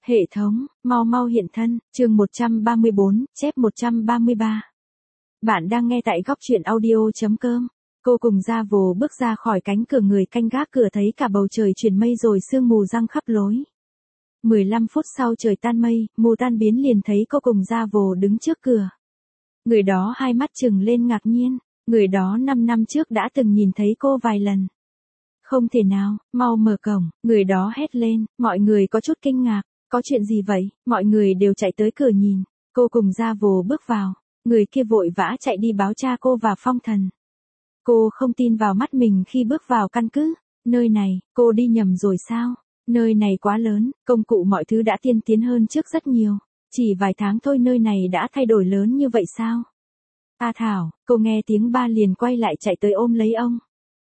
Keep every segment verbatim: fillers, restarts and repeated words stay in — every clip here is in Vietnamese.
Hệ thống, mau mau hiện thân, chương một trăm ba mươi bốn, chép một trăm ba mươi ba. Bạn đang nghe tại góc truyện audio.com. Cô cùng Gia Vồ bước ra khỏi cánh cửa, người canh gác cửa thấy cả bầu trời chuyển mây rồi sương mù giăng khắp lối. mười lăm phút sau trời tan mây, mù tan biến liền thấy cô cùng Gia Vồ đứng trước cửa. Người đó hai mắt trừng lên ngạc nhiên, người đó năm năm trước đã từng nhìn thấy cô vài lần. Không thể nào, mau mở cổng, người đó hét lên, mọi người có chút kinh ngạc. Có chuyện gì vậy? Mọi người đều chạy tới cửa nhìn. Cô cùng Gia Vồ bước vào. Người kia vội vã chạy đi báo cha cô và Phong Thần. Cô không tin vào mắt mình khi bước vào căn cứ. Nơi này, cô đi nhầm rồi sao? Nơi này quá lớn, công cụ mọi thứ đã tiên tiến hơn trước rất nhiều. Chỉ vài tháng thôi nơi này đã thay đổi lớn như vậy sao? A Thảo, cô nghe tiếng ba liền quay lại chạy tới ôm lấy ông.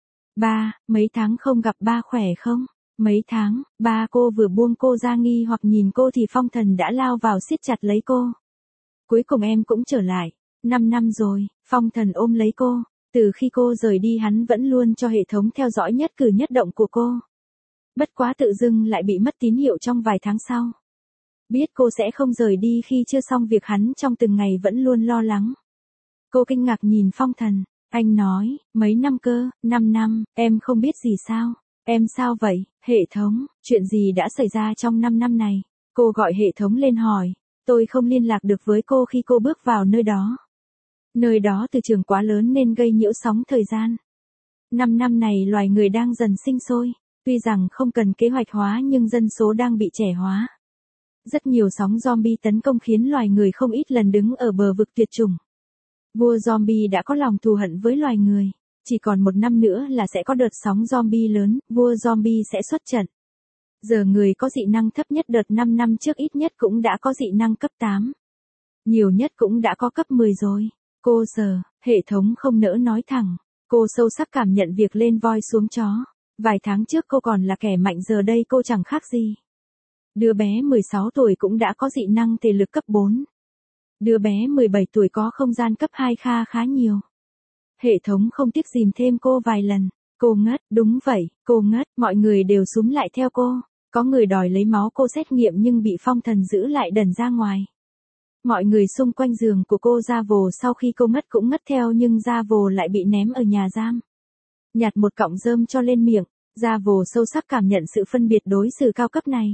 Ba, mấy tháng không gặp ba khỏe không? Mấy tháng, ba cô vừa buông cô ra nghi hoặc nhìn cô thì Phong Thần đã lao vào siết chặt lấy cô. Cuối cùng em cũng trở lại. Năm năm rồi, Phong Thần ôm lấy cô. Từ khi cô rời đi hắn vẫn luôn cho hệ thống theo dõi nhất cử nhất động của cô. Bất quá tự dưng lại bị mất tín hiệu trong vài tháng sau. Biết cô sẽ không rời đi khi chưa xong việc hắn trong từng ngày vẫn luôn lo lắng. Cô kinh ngạc nhìn Phong Thần. Anh nói, mấy năm cơ, năm năm, em không biết gì sao? Em sao vậy, hệ thống, chuyện gì đã xảy ra trong năm năm này? Cô gọi hệ thống lên hỏi, tôi không liên lạc được với cô khi cô bước vào nơi đó. Nơi đó từ trường quá lớn nên gây nhiễu sóng thời gian. Năm năm này loài người đang dần sinh sôi, tuy rằng không cần kế hoạch hóa nhưng dân số đang bị trẻ hóa. Rất nhiều sóng zombie tấn công khiến loài người không ít lần đứng ở bờ vực tuyệt chủng. Vua zombie đã có lòng thù hận với loài người. Chỉ còn một năm nữa là sẽ có đợt sóng zombie lớn, vua zombie sẽ xuất trận. Giờ người có dị năng thấp nhất đợt năm năm trước ít nhất cũng đã có dị năng cấp tám. Nhiều nhất cũng đã có cấp mười rồi. Cô giờ, hệ thống không nỡ nói thẳng. Cô sâu sắc cảm nhận việc lên voi xuống chó. Vài tháng trước cô còn là kẻ mạnh, giờ đây cô chẳng khác gì. Đứa bé mười sáu tuổi cũng đã có dị năng thể lực cấp bốn. Đứa bé mười bảy tuổi có không gian cấp hai kha khá nhiều. Hệ thống không tiếc dìm thêm cô vài lần. Cô ngất, đúng vậy, cô ngất, mọi người đều xúm lại theo cô. Có người đòi lấy máu cô xét nghiệm nhưng bị Phong Thần giữ lại đần ra ngoài. Mọi người xung quanh giường của cô Gia Vồ sau khi cô ngất cũng ngất theo nhưng Gia Vồ lại bị ném ở nhà giam. Nhặt một cọng rơm cho lên miệng, Gia Vồ sâu sắc cảm nhận sự phân biệt đối xử cao cấp này.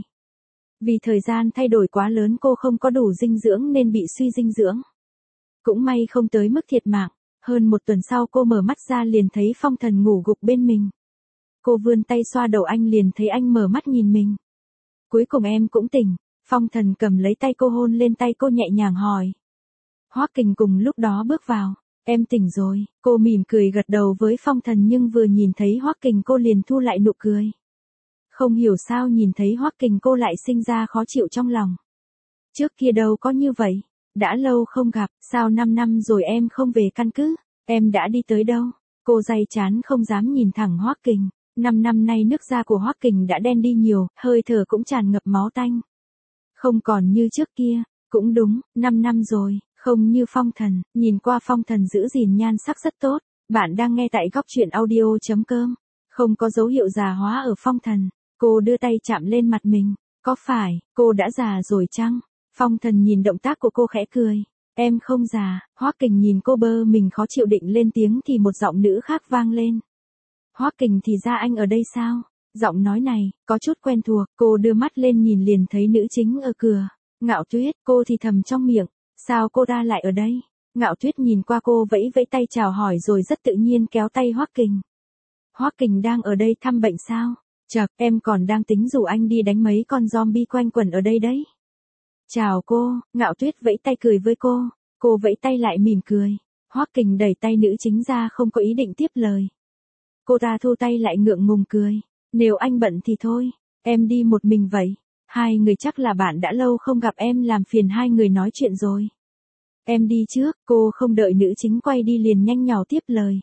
Vì thời gian thay đổi quá lớn cô không có đủ dinh dưỡng nên bị suy dinh dưỡng. Cũng may không tới mức thiệt mạng. Hơn một tuần sau cô mở mắt ra liền thấy Phong Thần ngủ gục bên mình. Cô vươn tay xoa đầu anh liền thấy anh mở mắt nhìn mình. Cuối cùng em cũng tỉnh. Phong Thần cầm lấy tay cô hôn lên tay cô nhẹ nhàng hỏi. Hoắc Kình cùng lúc đó bước vào. Em tỉnh rồi. Cô mỉm cười gật đầu với Phong Thần nhưng vừa nhìn thấy Hoắc Kình cô liền thu lại nụ cười. Không hiểu sao nhìn thấy Hoắc Kình cô lại sinh ra khó chịu trong lòng. Trước kia đâu có như vậy. Đã lâu không gặp, sao năm năm rồi em không về căn cứ, em đã đi tới đâu? Cô day chán không dám nhìn thẳng Hoắc Kình. Năm năm nay nước da của Hoắc Kình đã đen đi nhiều, hơi thở cũng tràn ngập máu tanh. Không còn như trước kia, cũng đúng, năm năm rồi, không như Phong Thần, nhìn qua Phong Thần giữ gìn nhan sắc rất tốt. Bạn đang nghe tại góc truyện audio.com. Không có dấu hiệu già hóa ở Phong Thần. Cô đưa tay chạm lên mặt mình, có phải, cô đã già rồi chăng? Phong Thần nhìn động tác của cô khẽ cười. Em không già. Hoắc Kình nhìn cô bơ mình khó chịu định lên tiếng thì một giọng nữ khác vang lên. Hoắc Kình thì ra anh ở đây sao? Giọng nói này, có chút quen thuộc. Cô đưa mắt lên nhìn liền thấy nữ chính ở cửa. Ngạo Tuyết, cô thì thầm trong miệng. Sao cô ta lại ở đây? Ngạo Tuyết nhìn qua cô vẫy vẫy tay chào hỏi rồi rất tự nhiên kéo tay Hoắc Kình. Hoắc Kình đang ở đây thăm bệnh sao? Chậc, em còn đang tính rủ anh đi đánh mấy con zombie quanh quẩn ở đây đấy. Chào cô, Ngạo Tuyết vẫy tay cười với cô. Cô vẫy tay lại mỉm cười. Hoắc Kình đẩy tay nữ chính ra không có ý định tiếp lời. Cô ta thu tay lại ngượng ngùng cười. Nếu anh bận thì thôi, em đi một mình vậy. Hai người chắc là bạn đã lâu không gặp em làm phiền hai người nói chuyện rồi. Em đi trước, cô không đợi nữ chính quay đi liền nhanh nhỏ tiếp lời.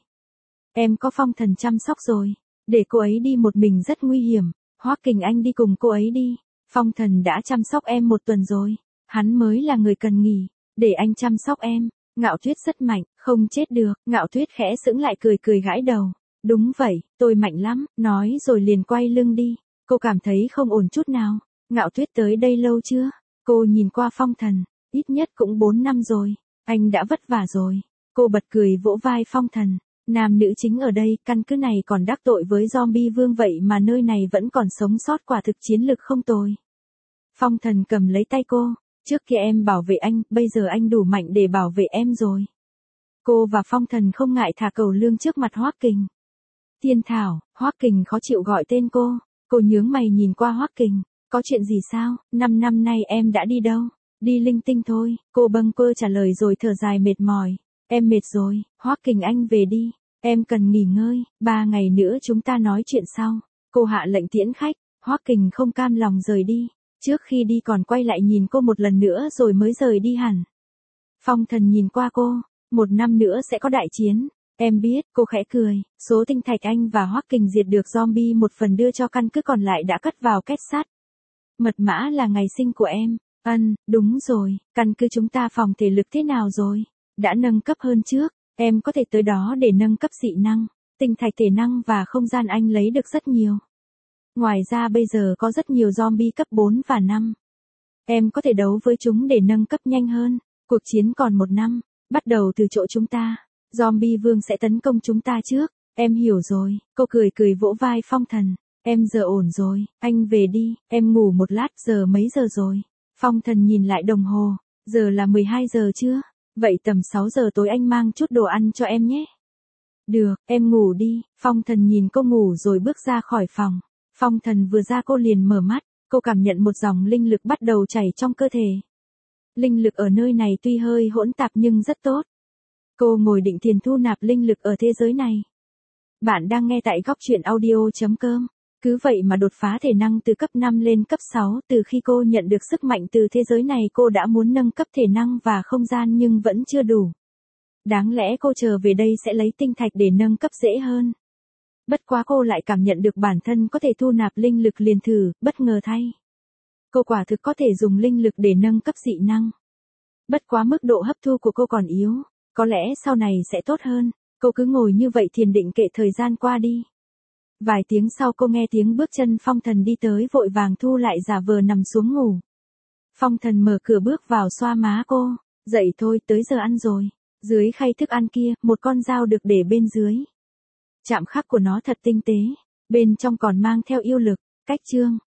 Em có Phong Thần chăm sóc rồi, để cô ấy đi một mình rất nguy hiểm. Hoắc Kình anh đi cùng cô ấy đi. Phong Thần đã chăm sóc em một tuần rồi, hắn mới là người cần nghỉ, để anh chăm sóc em. Ngạo Tuyết rất mạnh, không chết được. Ngạo Tuyết khẽ sững lại cười cười gãi đầu. Đúng vậy, tôi mạnh lắm, nói rồi liền quay lưng đi. Cô cảm thấy không ổn chút nào. Ngạo Tuyết tới đây lâu chưa? Cô nhìn qua Phong Thần, ít nhất cũng bốn năm rồi, anh đã vất vả rồi. Cô bật cười vỗ vai Phong Thần, nam nữ chính ở đây, căn cứ này còn đắc tội với zombie vương vậy mà nơi này vẫn còn sống sót, quả thực chiến lực không tồi. Phong Thần cầm lấy tay cô, trước kia em bảo vệ anh, bây giờ anh đủ mạnh để bảo vệ em rồi. Cô và Phong Thần không ngại thả cầu lương trước mặt Hoắc Kình. Thiên Thảo, Hoắc Kình khó chịu gọi tên cô, cô nhướng mày nhìn qua Hoắc Kình, có chuyện gì sao, năm năm nay em đã đi đâu? Đi linh tinh thôi, cô bâng quơ trả lời rồi thở dài mệt mỏi. Em mệt rồi, Hoắc Kình anh về đi, em cần nghỉ ngơi, ba ngày nữa chúng ta nói chuyện sau. Cô hạ lệnh tiễn khách, Hoắc Kình không cam lòng rời đi, trước khi đi còn quay lại nhìn cô một lần nữa rồi mới rời đi hẳn. Phong Thần nhìn qua cô, một năm nữa sẽ có đại chiến, em biết, cô khẽ cười, số tinh thạch anh và Hoắc Kình diệt được zombie một phần đưa cho căn cứ, còn lại đã cất vào kết sắt. Mật mã là ngày sinh của em. Ân, đúng rồi, căn cứ chúng ta phòng thể lực thế nào rồi? Đã nâng cấp hơn trước, em có thể tới đó để nâng cấp dị năng, tinh thạch thể năng và không gian anh lấy được rất nhiều. Ngoài ra bây giờ có rất nhiều zombie cấp bốn và năm. Em có thể đấu với chúng để nâng cấp nhanh hơn, cuộc chiến còn một năm, bắt đầu từ chỗ chúng ta. Zombie vương sẽ tấn công chúng ta trước, em hiểu rồi, cô cười cười vỗ vai Phong Thần. Em giờ ổn rồi, anh về đi, em ngủ một lát, giờ mấy giờ rồi? Phong Thần nhìn lại đồng hồ, giờ là mười hai giờ chưa? Vậy tầm sáu giờ tối anh mang chút đồ ăn cho em nhé. Được, em ngủ đi. Phong Thần nhìn cô ngủ rồi bước ra khỏi phòng. Phong Thần vừa ra cô liền mở mắt, cô cảm nhận một dòng linh lực bắt đầu chảy trong cơ thể. Linh lực ở nơi này tuy hơi hỗn tạp nhưng rất tốt. Cô ngồi định thiền thu nạp linh lực ở thế giới này. Bạn đang nghe tại góc truyện audio chấm com. Cứ vậy mà đột phá thể năng từ cấp năm lên cấp sáu, từ khi cô nhận được sức mạnh từ thế giới này cô đã muốn nâng cấp thể năng và không gian nhưng vẫn chưa đủ. Đáng lẽ cô chờ về đây sẽ lấy tinh thạch để nâng cấp dễ hơn. Bất quá cô lại cảm nhận được bản thân có thể thu nạp linh lực liền thử, bất ngờ thay. Cô quả thực có thể dùng linh lực để nâng cấp dị năng. Bất quá mức độ hấp thu của cô còn yếu, có lẽ sau này sẽ tốt hơn, cô cứ ngồi như vậy thiền định kệ thời gian qua đi. Vài tiếng sau cô nghe tiếng bước chân Phong Thần đi tới, vội vàng thu lại giả vờ nằm xuống ngủ. Phong Thần mở cửa bước vào xoa má cô, dậy thôi, tới giờ ăn rồi. Dưới khay thức ăn kia, một con dao được để bên dưới. Chạm khắc của nó thật tinh tế, bên trong còn mang theo yêu lực. Cách chương